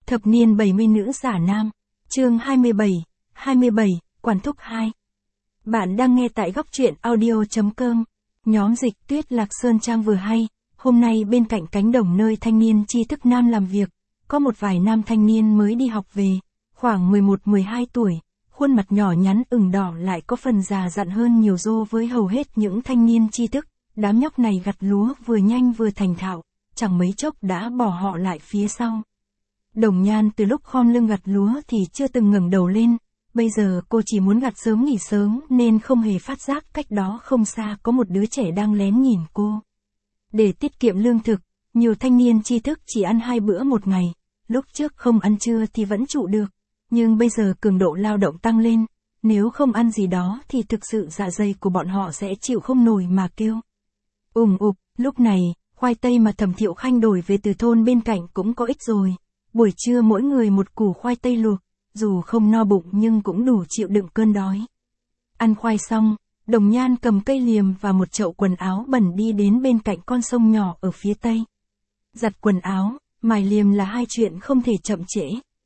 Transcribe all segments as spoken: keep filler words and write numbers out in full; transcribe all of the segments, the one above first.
Thập niên bảy mươi nữ giả nam. Chương hai mươi bảy, hai mươi bảy, Quản thúc hai. Bạn đang nghe tại góc truyện audio.com. Nhóm Dịch Tuyết Lạc Sơn Trang vừa hay, hôm nay bên cạnh cánh đồng nơi thanh niên tri thức nam làm việc, có một vài nam thanh niên mới đi học về, khoảng mười một mười hai tuổi, khuôn mặt nhỏ nhắn ửng đỏ lại có phần già dặn hơn nhiều so với hầu hết những thanh niên tri thức. Đám nhóc này gặt lúa vừa nhanh vừa thành thạo, chẳng mấy chốc đã bỏ họ lại phía sau. Đồng Nhan từ lúc khom lưng gặt lúa thì chưa từng ngẩng đầu lên, bây giờ cô chỉ muốn gặt sớm nghỉ sớm nên không hề phát giác cách đó không xa có một đứa trẻ đang lén nhìn cô. Để tiết kiệm lương thực, nhiều thanh niên tri thức chỉ ăn hai bữa một ngày, lúc trước không ăn trưa thì vẫn trụ được, nhưng bây giờ cường độ lao động tăng lên, nếu không ăn gì đó thì thực sự dạ dày của bọn họ sẽ chịu không nổi mà kêu. Ùng ục, lúc này, khoai tây mà Thẩm Thiệu Khanh đổi về từ thôn bên cạnh cũng có ít rồi. Buổi trưa mỗi người một củ khoai tây luộc, dù không no bụng nhưng cũng đủ chịu đựng cơn đói. Ăn khoai xong, Đồng Nhan cầm cây liềm và một chậu quần áo bẩn đi đến bên cạnh con sông nhỏ ở phía tây. Giặt quần áo, mài liềm là hai chuyện không thể chậm trễ.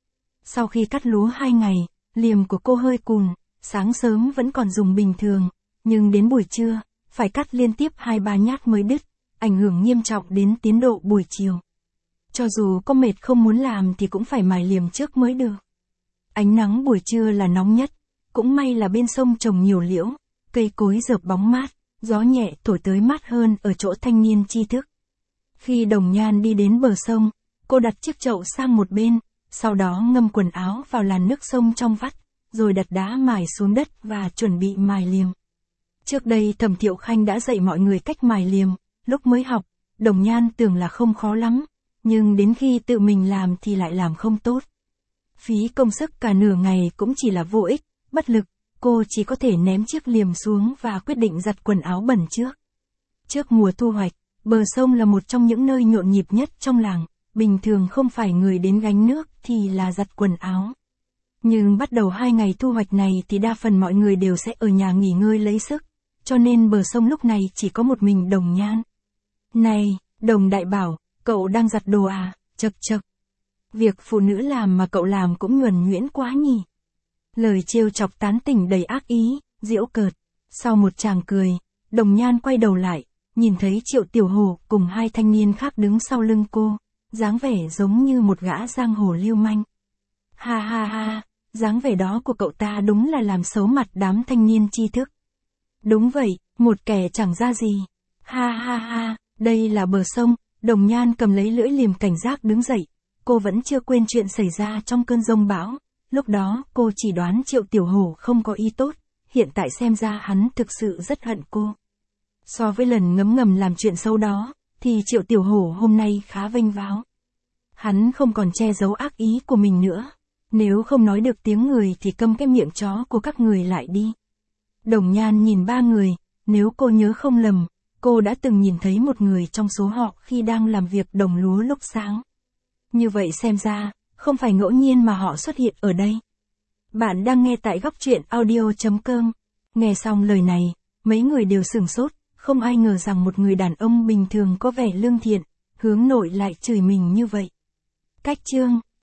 Sau khi cắt lúa hai ngày, liềm của cô hơi cùn, sáng sớm vẫn còn dùng bình thường, nhưng đến buổi trưa, phải cắt liên tiếp hai ba nhát mới đứt, ảnh hưởng nghiêm trọng đến tiến độ buổi chiều. Cho dù có mệt không muốn làm thì cũng phải mài liềm trước mới được. Ánh nắng buổi trưa là nóng nhất, cũng may là bên sông trồng nhiều liễu, cây cối rợp bóng mát, gió nhẹ thổi tới mát hơn ở chỗ thanh niên tri thức. Khi Đồng Nhan đi đến bờ sông, cô đặt chiếc chậu sang một bên, sau đó ngâm quần áo vào làn nước sông trong vắt, rồi đặt đá mài xuống đất và chuẩn bị mài liềm. Trước đây Thẩm Thiệu Khanh đã dạy mọi người cách mài liềm, lúc mới học, Đồng Nhan tưởng là không khó lắm, nhưng đến khi tự mình làm thì lại làm không tốt. Phí công sức cả nửa ngày cũng chỉ là vô ích, bất lực, cô chỉ có thể ném chiếc liềm xuống và quyết định giặt quần áo bẩn trước. Trước mùa thu hoạch, bờ sông là một trong những nơi nhộn nhịp nhất trong làng, bình thường không phải người đến gánh nước thì là giặt quần áo. Nhưng bắt đầu hai ngày thu hoạch này thì đa phần mọi người đều sẽ ở nhà nghỉ ngơi lấy sức, cho nên bờ sông lúc này chỉ có một mình Đồng Nhan. Này, Đồng đại bảo, cậu đang giặt đồ à, chật chật. Việc phụ nữ làm mà cậu làm cũng nhuần nhuyễn quá nhỉ. Lời trêu chọc tán tỉnh đầy ác ý, giễu cợt. Sau một tràng cười, Đồng Nhan quay đầu lại, nhìn thấy Triệu Tiểu Hổ cùng hai thanh niên khác đứng sau lưng cô, dáng vẻ giống như một gã giang hồ lưu manh. Ha ha ha, dáng vẻ đó của cậu ta đúng là làm xấu mặt đám thanh niên tri thức. Đúng vậy, một kẻ chẳng ra gì. Ha ha ha, đây là bờ sông. Đồng Nhan cầm lấy lưỡi liềm cảnh giác đứng dậy, cô vẫn chưa quên chuyện xảy ra trong cơn giông bão, lúc đó cô chỉ đoán Triệu Tiểu Hổ không có ý tốt, hiện tại xem ra hắn thực sự rất hận cô. So với lần ngấm ngầm làm chuyện xấu đó, thì Triệu Tiểu Hổ hôm nay khá vênh váo. Hắn không còn che giấu ác ý của mình nữa, nếu không nói được tiếng người thì câm cái miệng chó của các người lại đi. Đồng Nhan nhìn ba người, nếu cô nhớ không lầm, cô đã từng nhìn thấy một người trong số họ khi đang làm việc đồng lúa lúc sáng. Như vậy xem ra, không phải ngẫu nhiên mà họ xuất hiện ở đây. Bạn đang nghe tại góc truyện audio.com. Nghe xong lời này, mấy người đều sửng sốt, không ai ngờ rằng một người đàn ông bình thường có vẻ lương thiện, hướng nội lại chửi mình như vậy. Cách chương